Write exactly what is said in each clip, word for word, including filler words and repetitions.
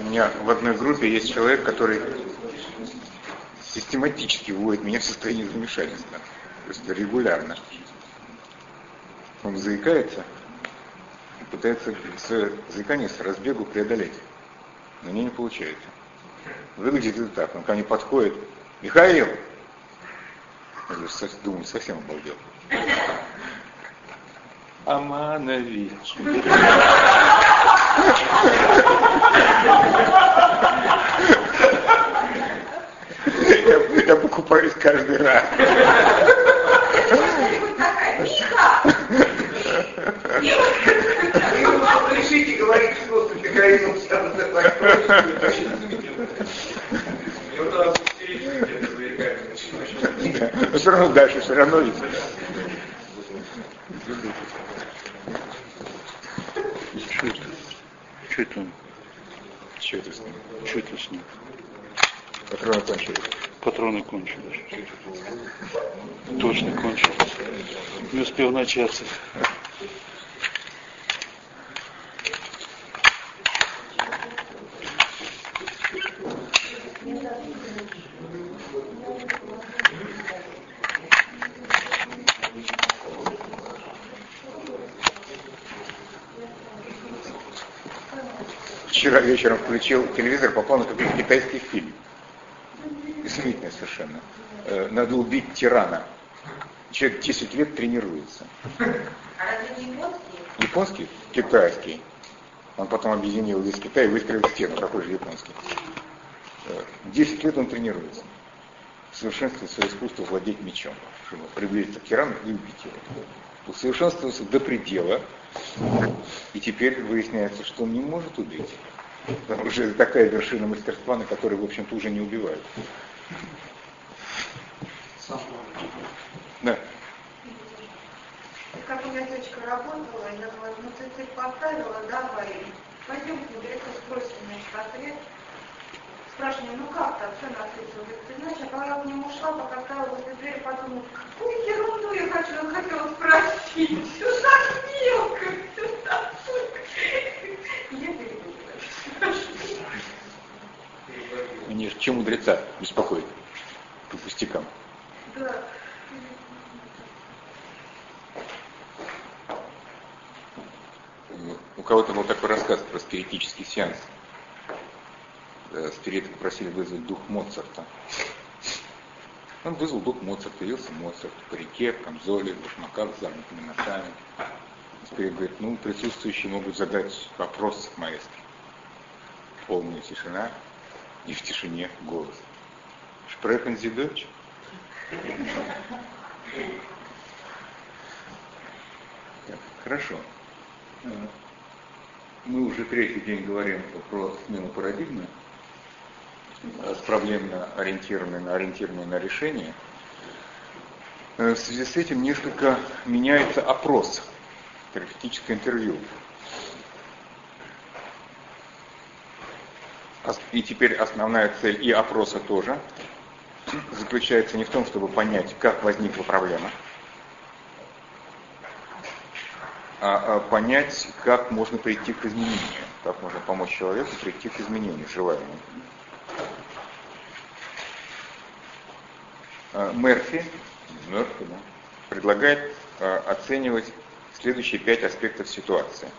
меня в одной группе есть человек, который систематически вводит меня в состояние замешательства. То есть регулярно. Он заикается и пытается свое заикание с разбегу преодолеть. Но мне не получается. Выглядит это так. Он ко мне подходит. Михаил! Я думаю, совсем обалдел. Аманович. Я, я покупаюсь каждый раз. Решите говорить, что с Михаилом сейчас но все равно дальше, все равно ведь. Что это? Что это он? Что это с ним? Что это с ним? Патроны кончились. Патроны кончились. Точно кончились. Не успел начаться. Вчера вечером включил телевизор, попал на какой-то китайский фильм. Изумительно совершенно. Надо убить тирана. Человек десять лет тренируется. А разве не японский? Японский? Китайский. Он потом объединил весь Китай и выстроил стену, такой же японский. Десять лет он тренируется. Совершенствует свое искусство владеть мечом, чтобы приблизиться к тирану и убить его. Усовершенствовался до предела. И теперь выясняется, что он не может убить. Потому что это такая вершина мастерства, на которой, в общем-то, уже не убивают. Да. Как у меня дочка работала, я говорю, ну ты цель поставила, давай, пойдем к директору, спросим, значит, ответ. Спрашиваю, ну как так, все на свете? Говорит, ты знаешь, я когда к нему ушла, пока стояла возле двери, подумала, какую ерунду я хочу, хотела спросить. Все так мелко, все так только. Я перебила. Нет, чем мудреца беспокоит? По пустякам. Да. У кого-то был такой рассказ про спиритический сеанс. Спириты попросили вызвать дух Моцарта. Он вызвал дух Моцарта, явился Моцарт в парике, в камзоле, в башмаках с загнутыми носами. Спирит говорит, ну, присутствующие могут задать вопрос маэстро. Полная тишина, и в тишине голос. Sprechen Sie Deutsch? Так, хорошо. Мы уже третий день говорим про смену парадигмы, с проблемно ориентированной на ориентированной на решение. В связи с этим несколько меняется опрос, терапевтическое интервью. И теперь основная цель и опроса тоже заключается не в том, чтобы понять, как возникла проблема, а понять, как можно прийти к изменению, как можно помочь человеку прийти к изменению желаемому. Мерфи, Мерфи да, предлагает оценивать следующие пять аспектов ситуации.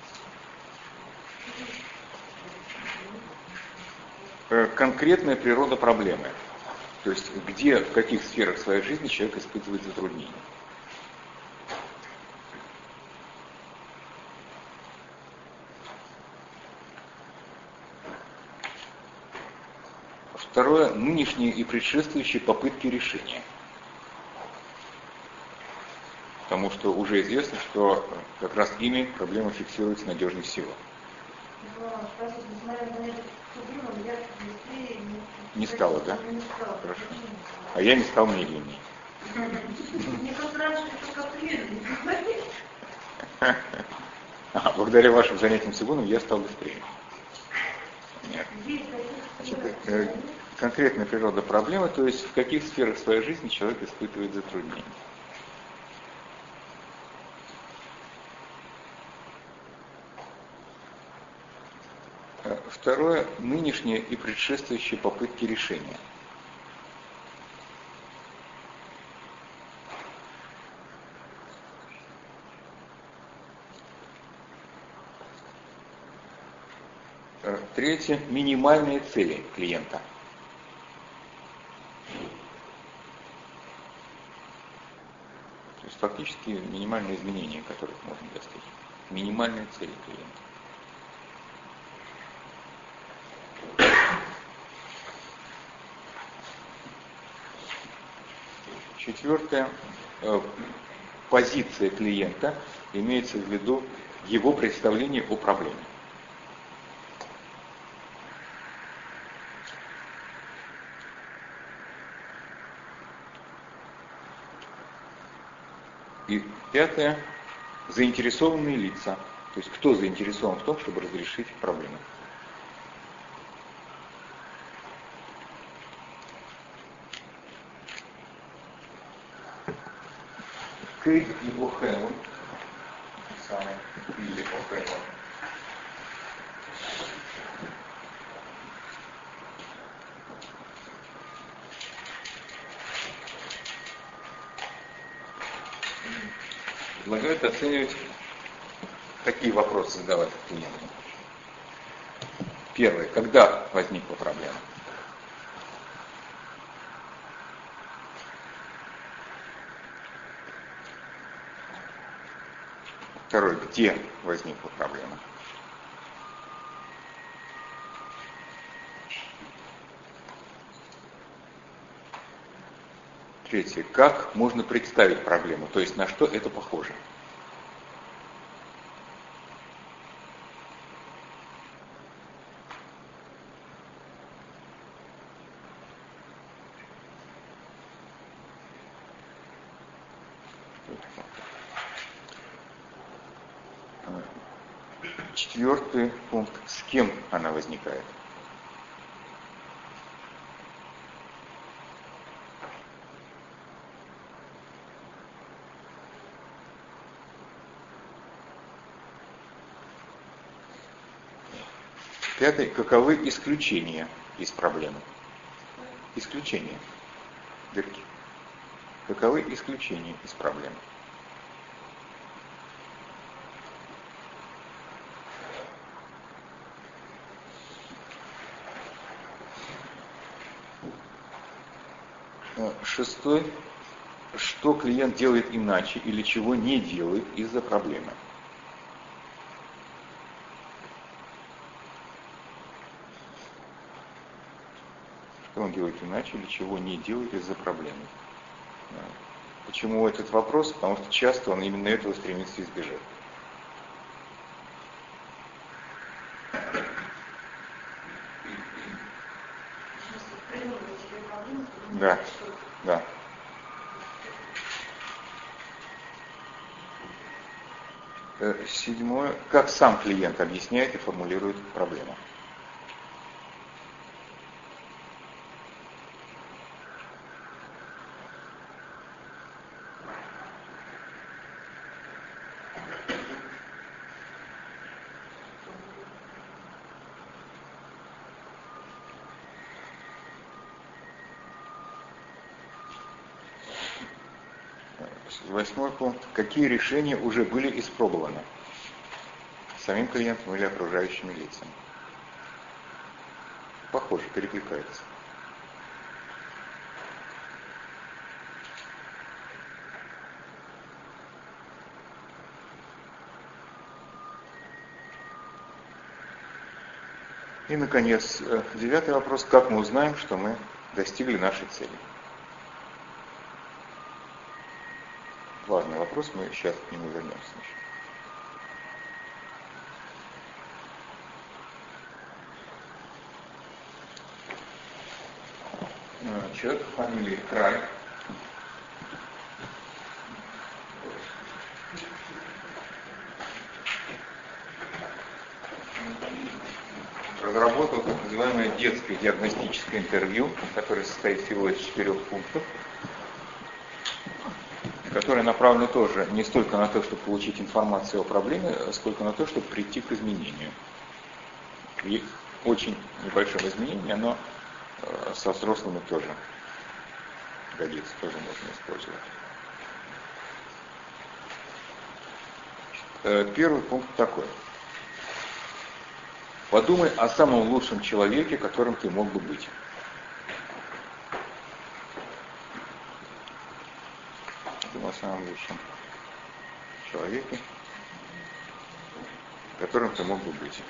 Конкретная природа проблемы, то есть где, в каких сферах своей жизни человек испытывает затруднения. Второе, нынешние и предшествующие попытки решения. Потому что уже известно, что как раз ими проблема фиксируется надежнее всего. Не стало, да? Хорошо. А я не стал медленнее. А, благодаря вашим занятиям цигуном я стал быстрее. Нет. Значит, конкретная природа проблемы, то есть в каких сферах своей жизни человек испытывает затруднения. Второе – нынешние и предшествующие попытки решения. Третье – минимальные цели клиента. То есть фактически минимальные изменения, которых можно достичь. Минимальные цели клиента. Четвертое. Позиция клиента имеется в виду его представление о проблеме. И пятое. Заинтересованные лица. То есть кто заинтересован в том, чтобы разрешить проблему. Кейт и О'Хэнлон. Самый или О'Хэнлон. Предлагают оценивать, какие вопросы задавать клиенту. Первое. Когда возникла проблема? Второе. Где возникла проблема? Третье. Как можно представить проблему? То есть на что это похоже? Четвертый пункт. С кем она возникает? Пятый. Каковы исключения из проблемы? Исключения. Дырки. Каковы исключения из проблемы? Шестой. Что клиент делает иначе или чего не делает из-за проблемы? Что он делает иначе или чего не делает из-за проблемы? Почему этот вопрос? Потому что часто он именно этого стремится избежать. Да, да. Седьмое. Как сам клиент объясняет и формулирует проблему? Восьмой пункт. Какие решения уже были испробованы самим клиентом или окружающими лицами? Похоже, перекликается. И, наконец, девятый вопрос. Как мы узнаем, что мы достигли нашей цели? Важный вопрос, мы сейчас к нему вернемся еще. Человек фамилии Край. Разработал так называемое детское диагностическое интервью, которое состоит всего из четырех пунктов, которое направлено тоже не столько на то, чтобы получить информацию о проблеме, сколько на то, чтобы прийти к изменению. И очень небольшим изменением, но э, со взрослыми тоже годится, тоже можно использовать. Э, первый пункт такой. Подумай о самом лучшем человеке, которым ты мог бы быть. Подумай о самом лучшем человеке, которым ты мог бы быть.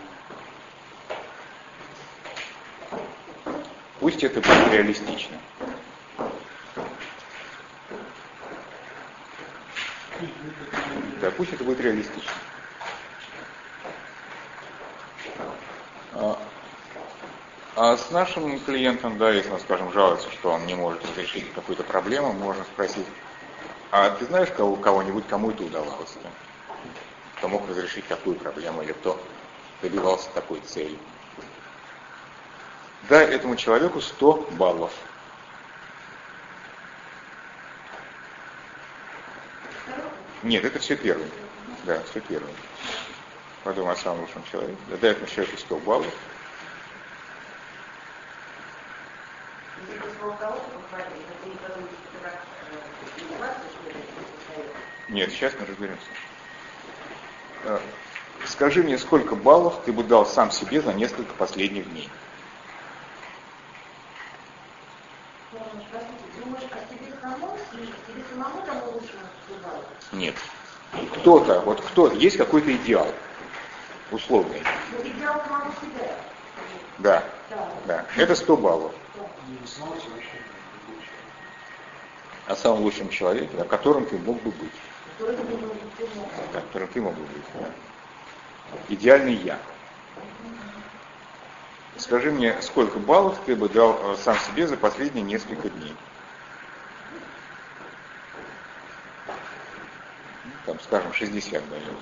Пусть это будет реалистично. Да, пусть это будет реалистично. А, а с нашим клиентом, да, если он, скажем, жалуется, что он не может разрешить какую-то проблему, можно спросить, а ты знаешь кого, кого-нибудь, кому это удавалось? Да? Кто мог разрешить такую проблему или кто добивался такой цели? Дай этому человеку сто баллов. Нет, это все первое. Да, все первое. Подумай о самом лучшем человеке. Дай этому человеку сто баллов. Нет, сейчас мы разберемся. Скажи мне, сколько баллов ты бы дал сам себе за несколько последних дней? Нет. Кто-то, вот кто-то, есть какой-то идеал условный. Идеал самого себя. Да, да. Это сто баллов. О самом лучшем человеке, о котором ты мог бы быть. Да, которым ты мог бы быть. Да. Идеальный я. Скажи мне, сколько баллов ты бы дал сам себе за последние несколько дней? Там, скажем, шестьдесят даем.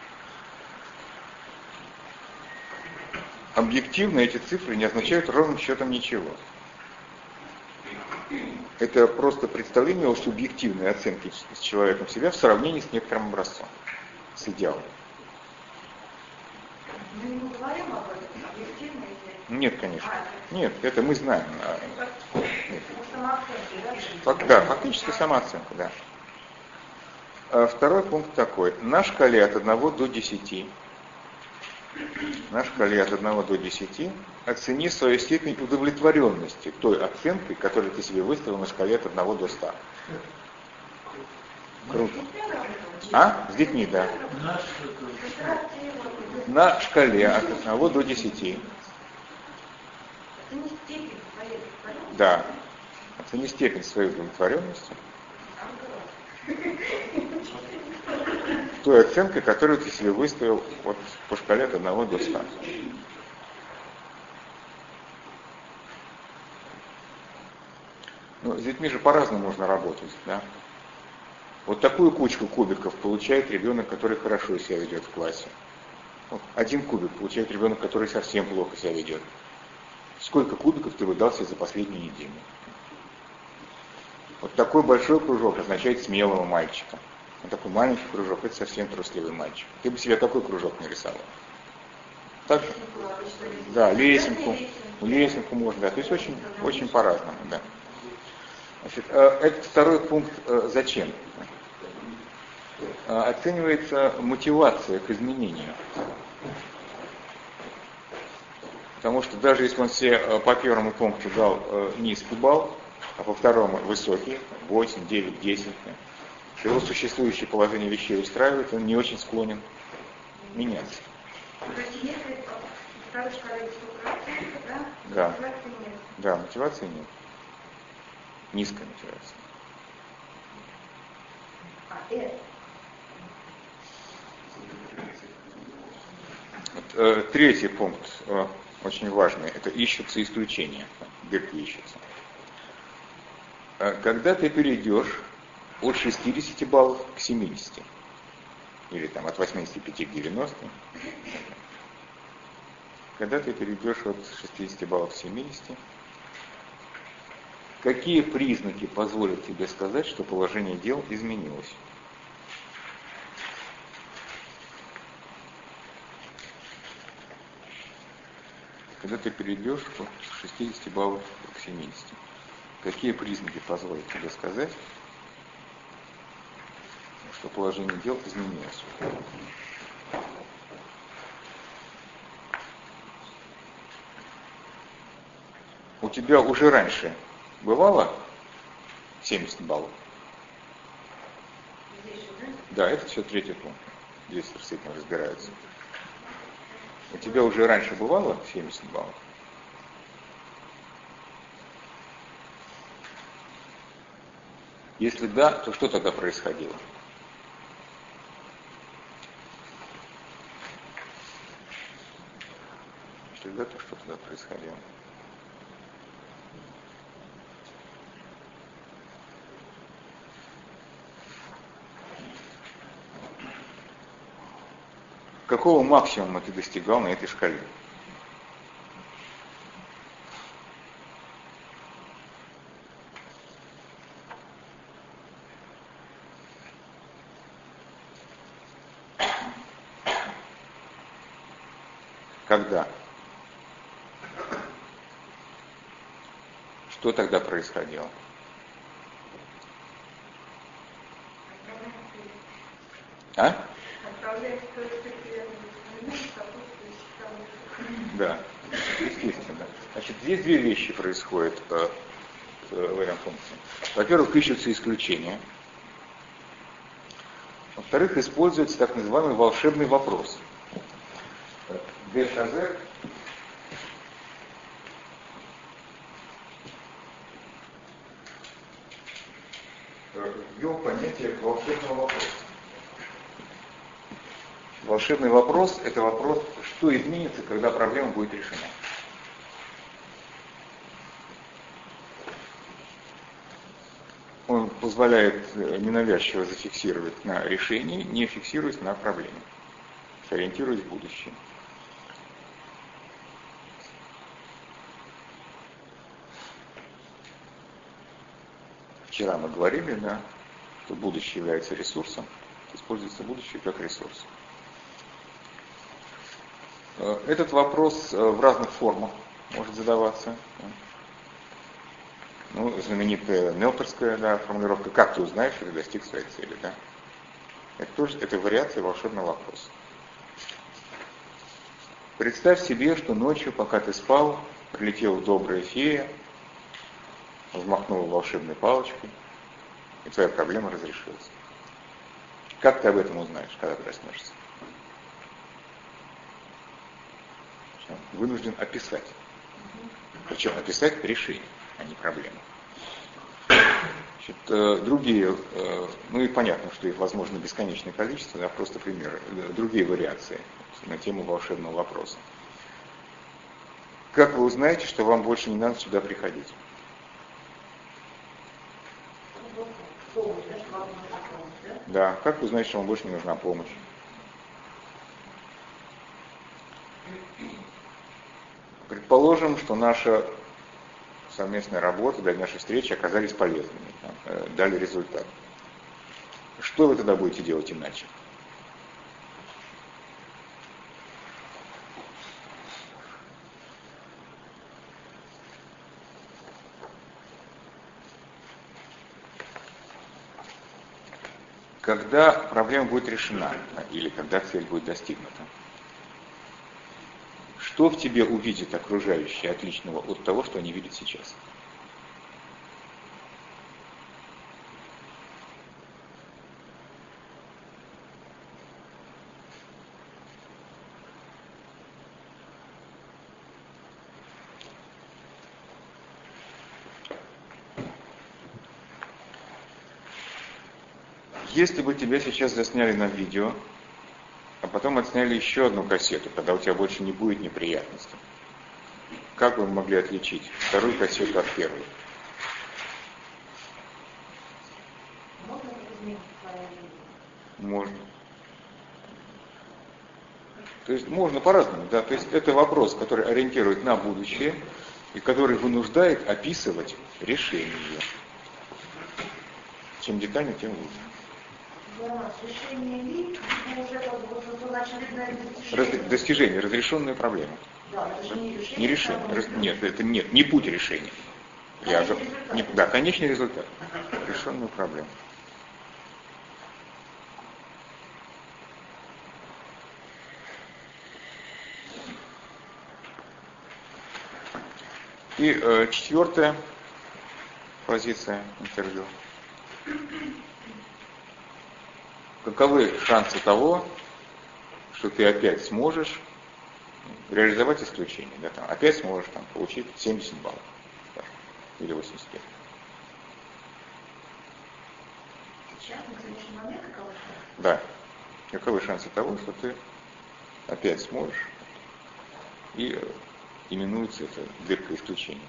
Объективно эти цифры не означают ровным счетом ничего. Это просто представление о субъективной оценке с человеком себя в сравнении с некоторым образцом, с идеалом. Мы не говорим об этом, объективно или... Нет, конечно. Нет, это мы знаем. Нет. Самооценка, да? Да, фактически самооценка, да. А второй пункт такой. На шкале от одного до десяти, на шкале от одного до десяти оцени свою степень удовлетворенности той оценкой, которую ты себе выставил на шкале от одного до ста. Круто. А? С детьми, да. На шкале от одного до десяти. Да. Оцени степень своей удовлетворенности той оценкой, которую ты себе выставил вот, по шкале от одного до ста. Ну, с детьми же по-разному можно работать, да? Вот такую кучку кубиков получает ребенок, который хорошо себя ведет в классе. Вот, один кубик получает ребенок, который совсем плохо себя ведет. Сколько кубиков ты выдал себе за последнюю неделю? Вот такой большой кружок означает смелого мальчика. Вот такой маленький кружок — это совсем трусливый мальчик. Ты бы себе такой кружок нарисовал. Так же? Да, лесенку. Лесенку можно, да. То есть очень, очень по-разному, да. Значит, этот второй пункт зачем? Оценивается мотивация к изменению. Потому что даже если он себе по первому пункту дал низкий балл, а по второму высокий, восемь, девять, десять, его существующее положение вещей устраивает, он не очень склонен меняться. То есть если второй шкале высокая, да? Да. Мотивации нет. Да, мотивации нет. Низкая мотивация. А, это? Вот, э, третий пункт, э, очень важный, это ищутся исключения, дырки ищутся. Э, когда ты перейдешь от шестидесяти баллов к семидесяти, или там от восьмидесяти пяти к девяноста, когда ты перейдешь от шестидесяти баллов к семидесяти, какие признаки позволят тебе сказать, что положение дел изменилось? когда ты перейдешь от шестидесяти баллов к семидесяти, какие признаки позволят тебе сказать, что положение дел изменилось? У тебя уже раньше бывало семьдесят баллов? Да, это все третий пункт. Здесь с этим разбираются. У тебя уже раньше бывало семьдесят баллов? Если да, то что тогда происходило? Если да, то что тогда происходило? Какого максимума ты достигал на этой шкале? Когда? Что тогда происходило? А? Да, естественно. Значит, здесь две вещи происходят э, в этом пункте. Во-первых, ищутся исключения. Во-вторых, используется так называемый волшебный вопрос. ДХЗ ввел понятие волшебного вопроса. Волшебный вопрос – это вопрос, что изменится, когда проблема будет решена. Он позволяет ненавязчиво зафиксировать на решении, не фиксируясь на проблеме, ориентируясь в будущее. Вчера мы говорили, да, что будущее является ресурсом, используется будущее как ресурс. Этот вопрос в разных формах может задаваться. Ну, знаменитая Нелтерская, да, формулировка «как ты узнаешь, что ты достиг своей цели», да? Это тоже это вариация волшебного вопроса. Представь себе, что ночью, пока ты спал, прилетела добрая фея, взмахнула волшебной палочкой, и твоя проблема разрешилась. Как ты об этом узнаешь, когда проснешься? Вынужден описать. Причем описать решение, а не проблему. Значит, другие, ну и понятно, что их возможно бесконечное количество, да, просто примеры, другие вариации на тему волшебного вопроса. Как вы узнаете, что вам больше не надо сюда приходить? Да, как вы узнаете, что вам больше не нужна помощь? Предположим, что наша совместная работа, да, наши встречи оказались полезными, да, дали результат. Что вы тогда будете делать иначе? Когда проблема будет решена, или когда цель будет достигнута? Что в тебе увидит окружающие отличного от того, что они видят сейчас? Если бы тебя сейчас засняли на видео, а потом отсняли еще одну кассету, когда у тебя больше не будет неприятностей, как вы могли отличить вторую кассету от первой? Можно изменить свое мнение? Можно. То есть можно по-разному, да. То есть это вопрос, который ориентирует на будущее и который вынуждает описывать решение. Чем детальнее, тем лучше. Решение ли, уже как бы было очередное достижение. Раз, достижение, разрешенная проблема. Да, это же не решение. Не решение. Раз- Нет, это нет, не путь решения. Я же, не, да, конечный результат. Решенную проблему. И э, четвертая позиция интервью. Каковы шансы того, что ты опять сможешь реализовать исключение? Да, там, опять сможешь там, получить семьдесят баллов. Скажем, или восемьдесят пять. Сейчас, на сегодняшний момент, какого шанса? Да. Каковы шансы того, что ты опять сможешь? И э, именуется это дырка исключения.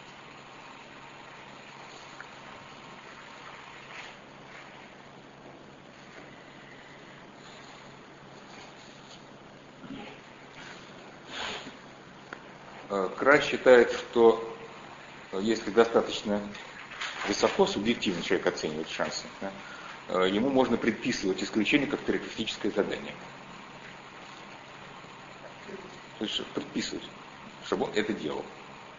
Край считает, что если достаточно высоко субъективно человек оценивает шансы, да, ему можно предписывать исключение как терапевтическое задание. То есть предписывать, чтобы он это делал.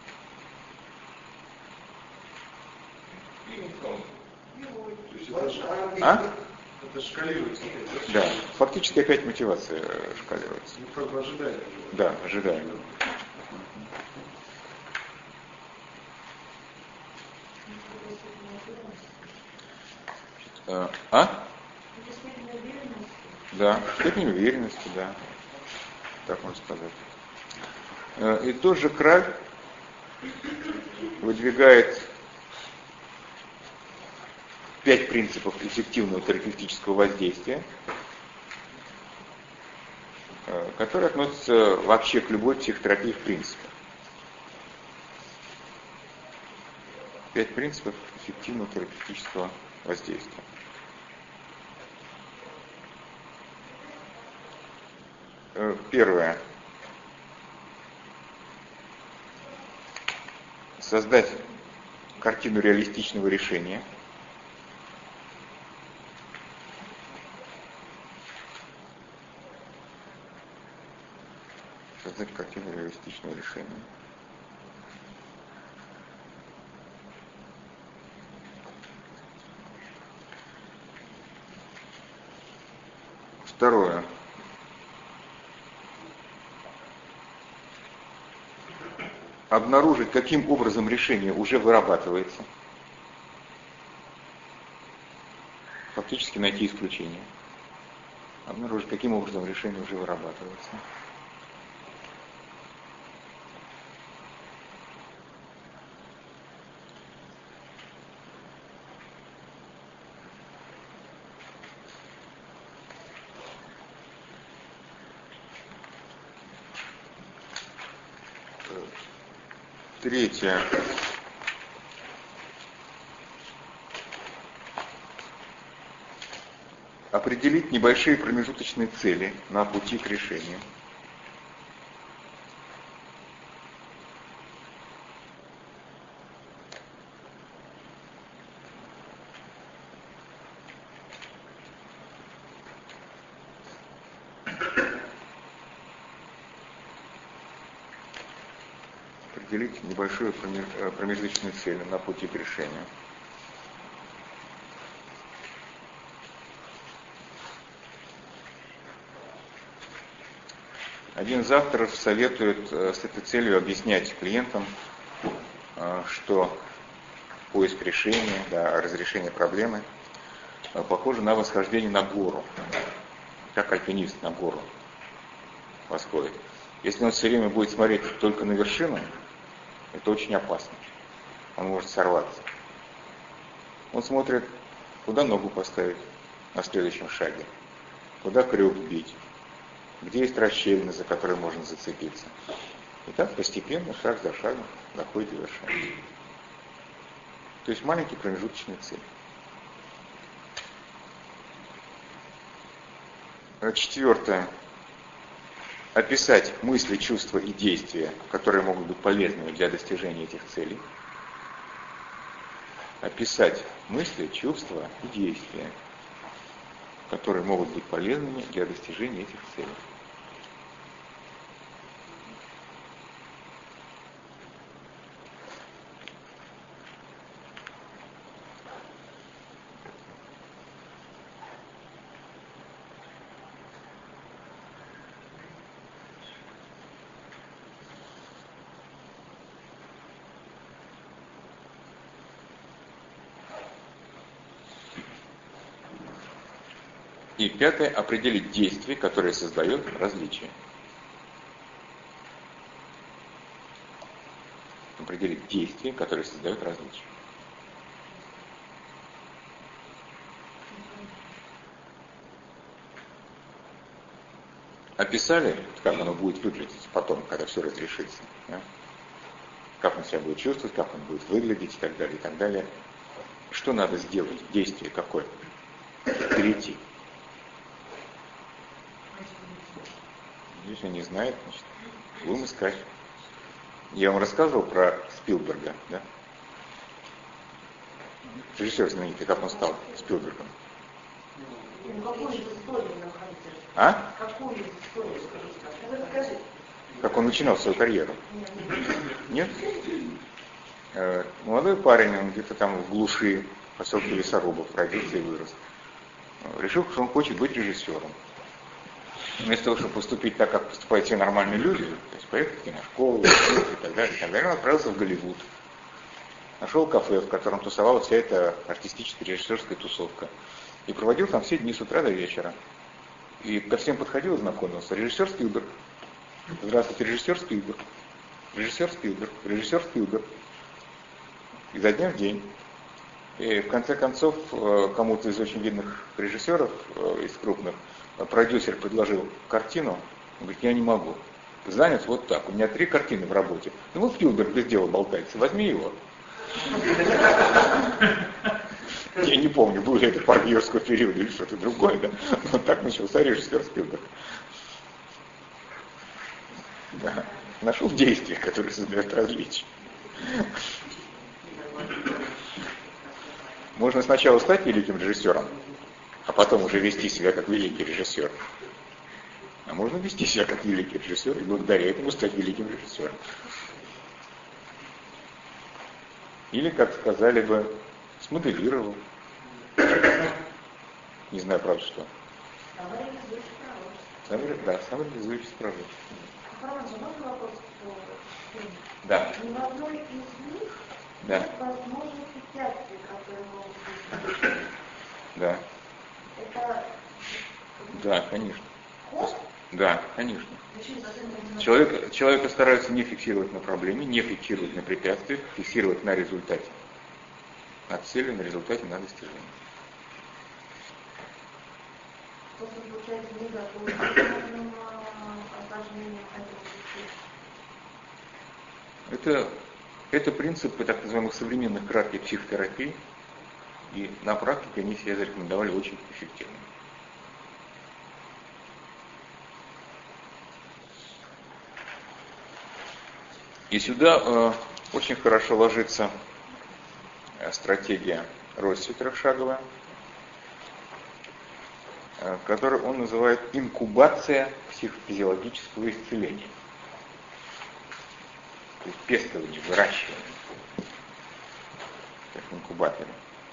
А? Это шкалируется. Да, фактически опять мотивация шкалируется. Ну, как бы ожидаемо. Да, ожидаемо. А? Да, степень уверенности, да. Так можно сказать. И тот же Краль выдвигает пять принципов эффективного терапевтического воздействия, которые относятся вообще к любой психотерапии в принципе. Пять принципов эффективного терапевтического воздействия. Первое. Создать картину реалистичного решения. Создать картину реалистичного решения. Второе. Обнаружить, каким образом решение уже вырабатывается. Фактически найти исключение. Обнаружить, каким образом решение уже вырабатывается. Третье. Определить небольшие промежуточные цели на пути к решению. Определить небольшую промежуточную цель на пути к решению. Один из авторов советует с этой целью объяснять клиентам, что поиск решения, да, разрешение проблемы похоже на восхождение на гору, как альпинист на гору восходит. Если он все время будет смотреть только на вершину, это очень опасно. Он может сорваться. Он смотрит, куда ногу поставить на следующем шаге, куда крюк бить, где есть расщелины, за которые можно зацепиться. И так постепенно, шаг за шагом, доходит до вершины. То есть маленькие промежуточные цели. Четвертое. Описать мысли, чувства и действия, которые могут быть полезными для достижения этих целей. Описать мысли, чувства и действия, которые могут быть полезными для достижения этих целей. И пятое, определить действие, которое создает различие. Определить действие, которое создает различие. Описали, как оно будет выглядеть потом, когда все разрешится. Да? Как он себя будет чувствовать, как он будет выглядеть и так далее, и так далее. Что надо сделать? Действие какое? Перейти. Если не знает, значит, будем искать. Я вам рассказывал про Спилберга, да? Режиссер знаменитый, как он стал Спилбергом. Какую историю находите? А? Какую историю, скажите? Расскажите. Как он начинал свою карьеру? Нет? Э, молодой парень, он где-то там в глуши, в поселке Лесорубов, родился и вырос. Решил, что он хочет быть режиссером. Вместо того, чтобы поступить так, как поступают все нормальные люди, то есть поехать в киношколу, и так далее, и так далее, он отправился в Голливуд. Нашел кафе, в котором тусовалась вся эта артистическая режиссерская тусовка. И проводил там все дни с утра до вечера. И ко всем подходил и знакомился. Режиссер Спилберг. Здравствуйте, режиссер Спилберг. Режиссер Спилберг. Режиссер Спилберг. Изо дня в день. И в конце концов, кому-то из очень видных режиссеров, из крупных, продюсер предложил картину. Он говорит, я не могу. Занят вот так. У меня три картины в работе. Ну вот Спилберг без дела болтается. Возьми его. Я не помню, был ли это парк юрского периода или что-то другое, да? Но так начался режиссер Спилберг. Да. Нашел действие, которое создает различия. Можно сначала стать великим режиссером, а потом уже вести себя как великий режиссер. А можно вести себя как великий режиссер и благодаря этому стать великим режиссером. Или, как сказали бы, смоделировал. Не знаю, правда, что. Самореализующий да, самореализующий пророк. Да. Ни в одной из них да. нет возможности препятствий, которые могут быть. Да. Это... Да, конечно. Ход? Да, конечно. Человек, человека стараются не фиксировать на проблеме, не фиксировать на препятствиях, фиксировать на результате. На цели, на результате, на достижении. Это, это принципы так называемых современных кратких психотерапий, и на практике они себя зарекомендовали очень эффективно. И сюда э, очень хорошо ложится э, стратегия Росси трехшаговая, э, которую он называет инкубация психофизиологического исцеления. То есть пестование, выращивание. Как инкубаторы.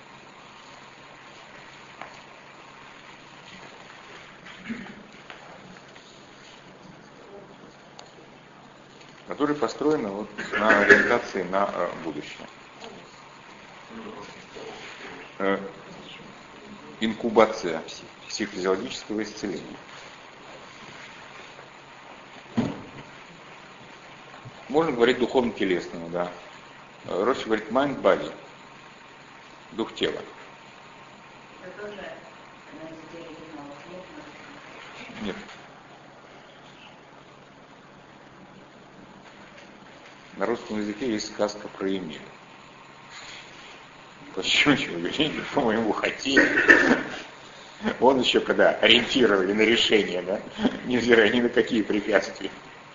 Которые построены вот на ориентации на э, будущее. Э, инкубация психофизиологического исцеления. Можно говорить духовно-телесного, да. Росси говорит mind-body, дух тела. Нет. На русском языке есть сказка про Эмиля. Почему человек, по-моему, хотели. Он еще когда ориентировали на решение, да, невзирая ни на какие препятствия.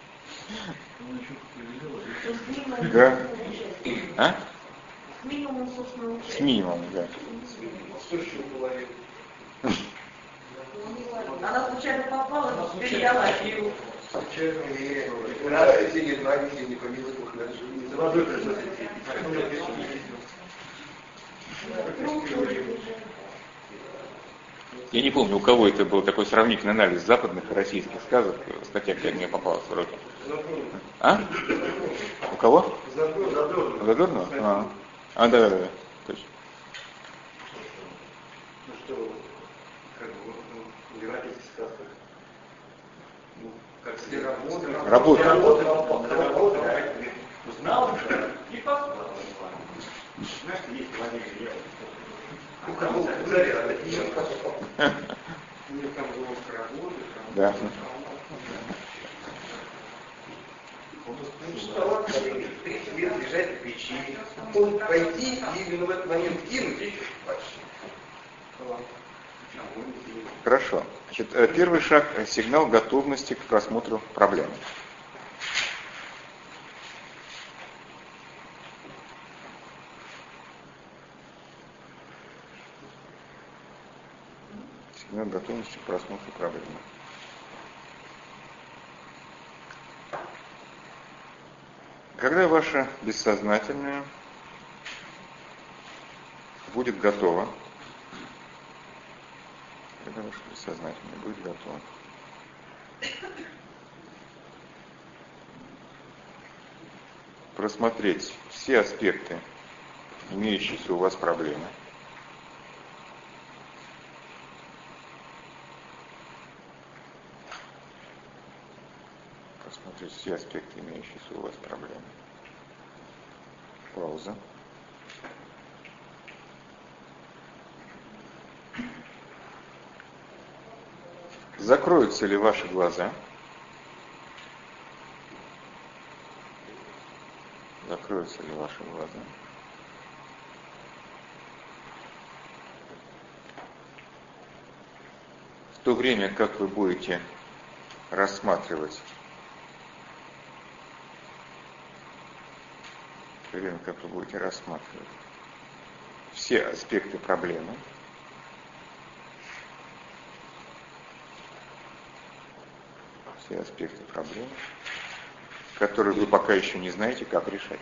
Да. А? С минимумом собственного участия. С минимумом, да. Она случайно попала, но передала ее. Случайно мне раз сидит два дня, не помилуй, даже не за водой пришлось идти. Я не помню, у кого это был такой сравнительный анализ западных и российских сказок, статья, которая мне попалась в руки. А? У кого? Задорно. Задорно? А, а да, да, да, точно. Ну что, как бы, Если работа, Работа. работа, работа, Узнал, что и послал. Знаешь, есть Владимир, у кого заряд, Да. тридцать лет лежать в печи, он пойти и именно в этот момент кинуть ее почти. Хорошо. Значит, э, первый шаг – сигнал готовности к просмотру проблемы. Сигнал готовности к просмотру проблемы. Когда ваше бессознательное будет готово, когда ваше бессознательное будет готово, просмотреть все аспекты имеющиеся у вас проблемы, просмотреть все аспекты имеющиеся у вас проблемы. Пауза. Закроются ли ваши глаза? Закроются ли ваши глаза? В то время, как вы будете рассматривать, в то время, как вы будете рассматривать все аспекты проблемы, все аспекты проблемы, которые вы пока еще не знаете, как решать.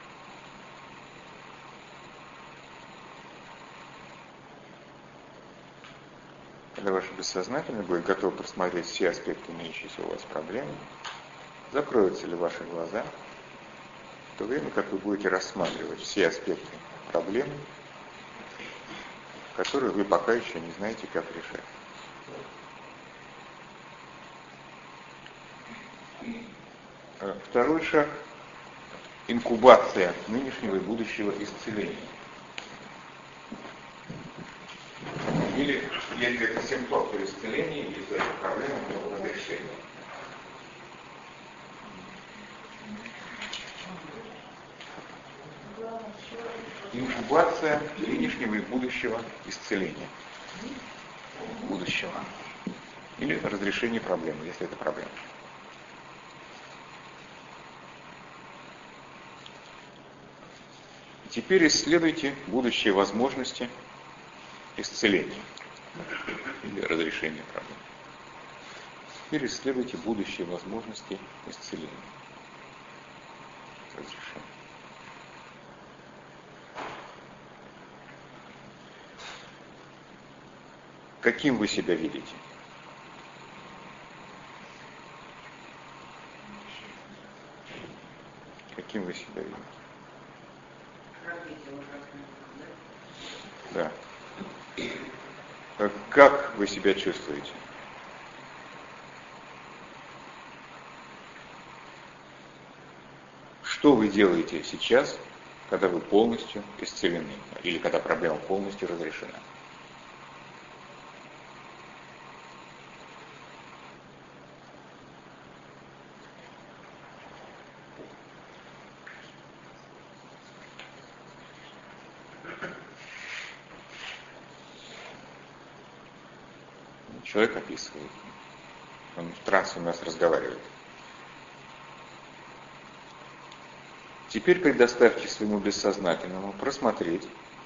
Когда ваше бессознательное будет готово просмотреть все аспекты имеющиеся у вас проблемы, закроются ли ваши глаза, в то время как вы будете рассматривать все аспекты проблемы, которые вы пока еще не знаете, как решать. Второй шаг – инкубация нынешнего и будущего исцеления. Или, если это симптом, то исцеление, если это проблема, то разрешение. Инкубация нынешнего и будущего исцеления. Будущего. Или разрешение проблемы, если это проблема. Теперь исследуйте будущие возможности исцеления или разрешения проблем. Теперь исследуйте будущие возможности исцеления. Разрешения. Каким вы себя видите? Каким вы себя видите? Да. Как вы себя чувствуете? Что вы делаете сейчас, когда вы полностью исцелены, или когда проблема полностью разрешена? Человек описывает. Он в трансе у нас разговаривает. Теперь предоставьте своему бессознательному просмотреть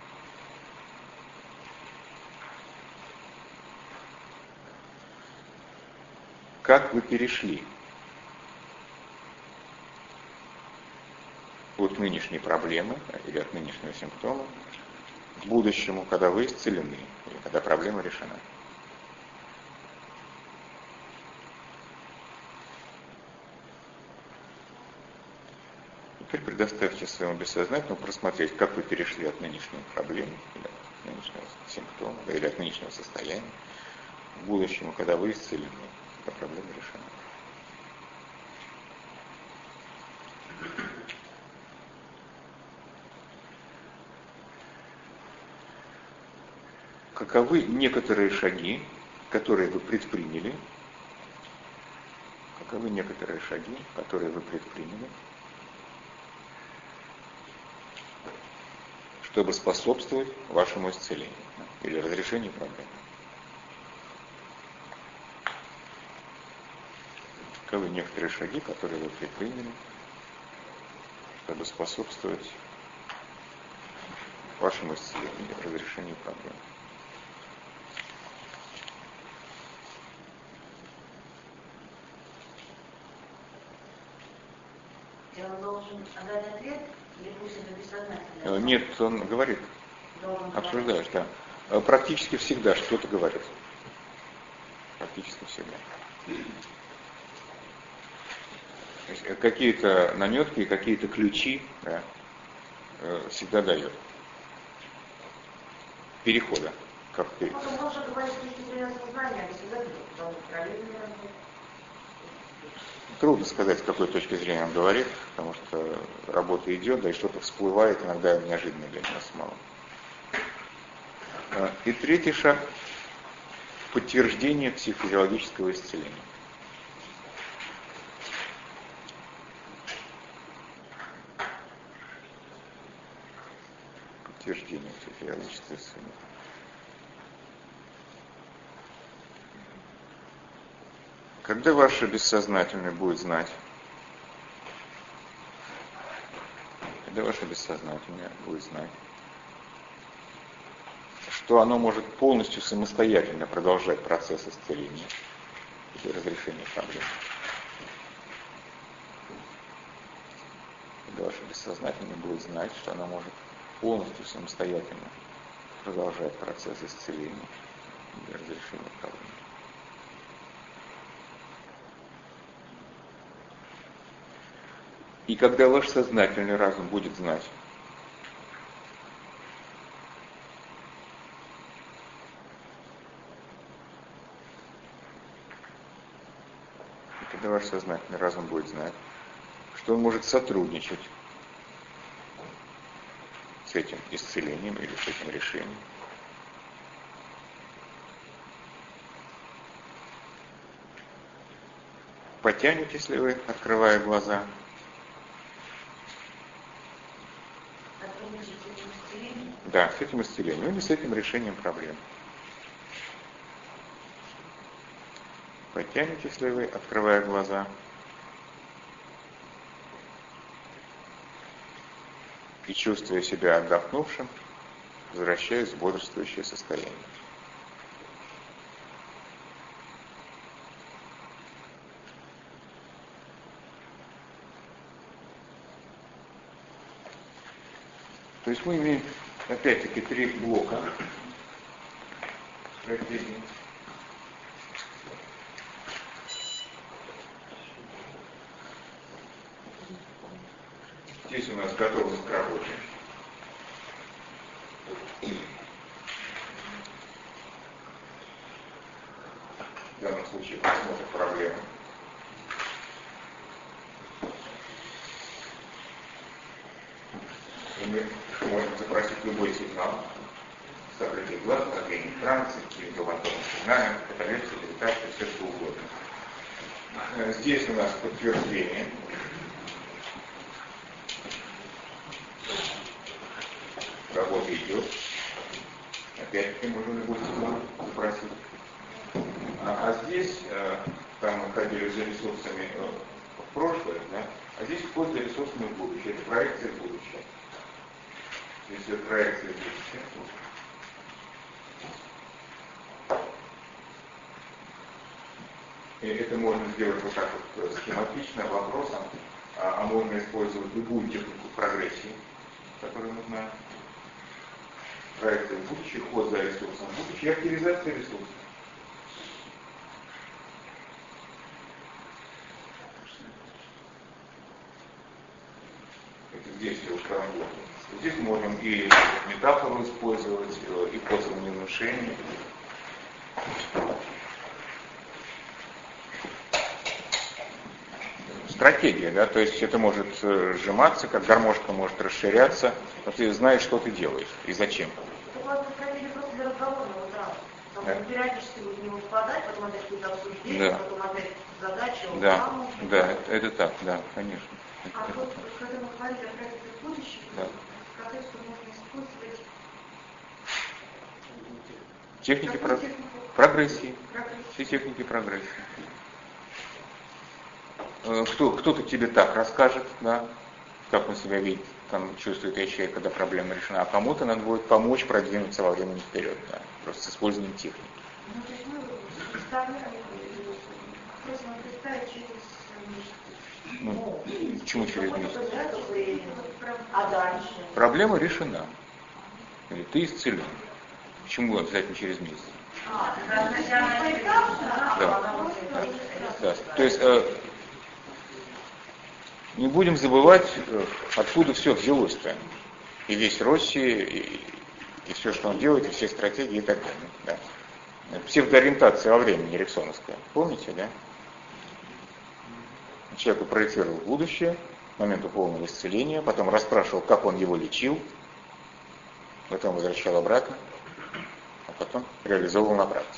как вы перешли от нынешней проблемы или от нынешнего симптома к будущему, когда вы исцелены, или когда проблема решена. Теперь предоставьте своему бессознательному просмотреть, как вы перешли от нынешней проблемы, или от нынешнего симптома, да, или от нынешнего состояния к будущему, когда вы исцелены, когда проблема решена. каковы некоторые шаги, которые вы предприняли, каковы некоторые шаги, которые вы предприняли, чтобы способствовать вашему исцелению или разрешению проблем. Каковы некоторые шаги, которые вы предприняли, чтобы способствовать вашему исцелению или разрешению проблем. И он должен дать ответ, или пусть это бессознательно? Нет, он говорит, обсуждаешь, да. Практически всегда что-то говорит. Практически всегда. То есть какие-то наметки, какие-то ключи, да, всегда дает. Перехода. Как переход. Он может говорить с точки зрения сознания, а всегда проверенный. Трудно сказать, с какой точки зрения он говорит, потому что работа идет, да и что-то всплывает, иногда неожиданно для нас мало. И третий шаг – подтверждение психофизиологического исцеления. Подтверждение психофизиологического исцеления. Когда ваше бессознательное будет знать, когда ваше бессознательное будет знать, что оно может полностью самостоятельно продолжать процесс исцеления или разрешения проблем. Когда ваше бессознательное будет знать, что оно может полностью самостоятельно продолжать процесс исцеления или разрешения проблем. И когда ваш сознательный разум будет знать, и когда ваш сознательный разум будет знать, что он может сотрудничать с этим исцелением или с этим решением, потянетесь ли вы, открывая глаза, да, с этим исцелением или с этим решением проблем. Потянетесь ли вы, открывая глаза, и, чувствуя себя отдохнувшим, возвращаясь в бодрствующее состояние. То есть мы имеем опять-таки три блока. Здесь у нас готовность к работе. В данном случае просмотр проблемы. И мы можем запросить любой сигнал, закрытие глаз, продление транса, переговорного сигнала, каталепсия, левитация, все что угодно. Здесь у нас подтверждение. Работа идет. Опять-таки можно любой сигнал запросить. А, а здесь, там мы ходили за ресурсами в прошлое, да? А здесь вход за ресурсами в будущее. Это проекция в будущее. Здесь идет проекция в будущее. И это можно сделать вот так вот схематично, вопросом, а, а можно использовать любую технику прогрессии, которую мы знаем. Проекция в будущее, ход за ресурсом в будущее и активизация ресурсов. Это здесь все установлено. Здесь можем и метафору использовать, и косвенные внушения. Стратегия, да, то есть это может сжиматься, как гармошка может расширяться, но ты знаешь, что ты делаешь и зачем. У вас подходили просто для разговора, вот Да. Периодически будет в него впадать, потом опять какие-то обсуждения, Да. потом опять задача. Да, упала. да, это, это так, да, конечно. Это, А это вот так. когда мы говорили о проектах будущего, Да. сказать, что можно использовать Техники какую про- технику? прогрессии. Прогрессии. Все техники прогрессии. Э, Кто, кто-то тебе так расскажет, да, как он себя видит, там чувствует вещи, когда проблема решена, а кому-то надо будет помочь продвинуться во времени вперед, да, просто с использованием техники. Ну, то есть мы представляем, просто нам представить через месяц. Ну, почему через месяц? А дальше? Проблема решена. Или ты исцелен. Почему обязательно через месяц? А, поэтапно? Да. Да. То есть э, не будем забывать, э, откуда все взялось-то. И весь Росси, и, и все, что он делает, и все стратегии и так далее. Да. Псевдоориентация во времени эриксоновская. Помните, да? Человек проецировал будущее, к моменту полного исцеления, потом расспрашивал, как он его лечил, потом возвращал обратно, а потом реализовывал на практике.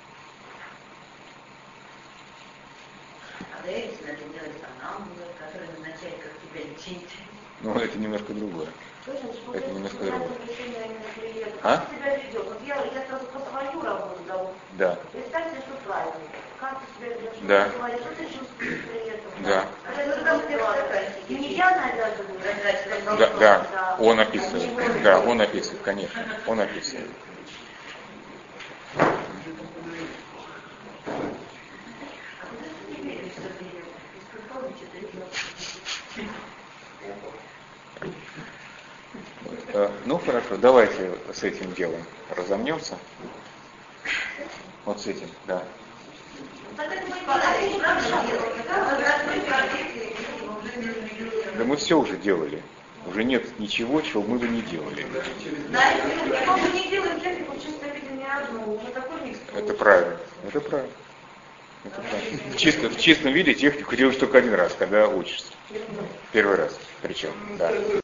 А Дэвис надо делать сомнамбулы, которые назначают, как тебя лечить. Ну, это немножко другое. Это немножко другое. Как А? себя ведет? Вот я, я сразу про свою работу зову. Да. Представьте, что правильно. Как ты себя ведешь? Что Да. ты говоришь? Что ты чувствуешь при этом? Да. И не я навязываю. Да, да, он описывает. Да, он описывает, конечно. Он описывает. Э, Ну хорошо, давайте с этим делом разомнемся. Вот с этим, да. Да мы все уже делали. Уже нет ничего, чего мы бы не делали. Да, если мы не делаем технику чисто видение одну, уже такой микс. Это правильно. Это правильно. Это правильно. В, чисто, в чистом виде технику делаешь только один раз, когда учишься. Первый раз. Причем, да.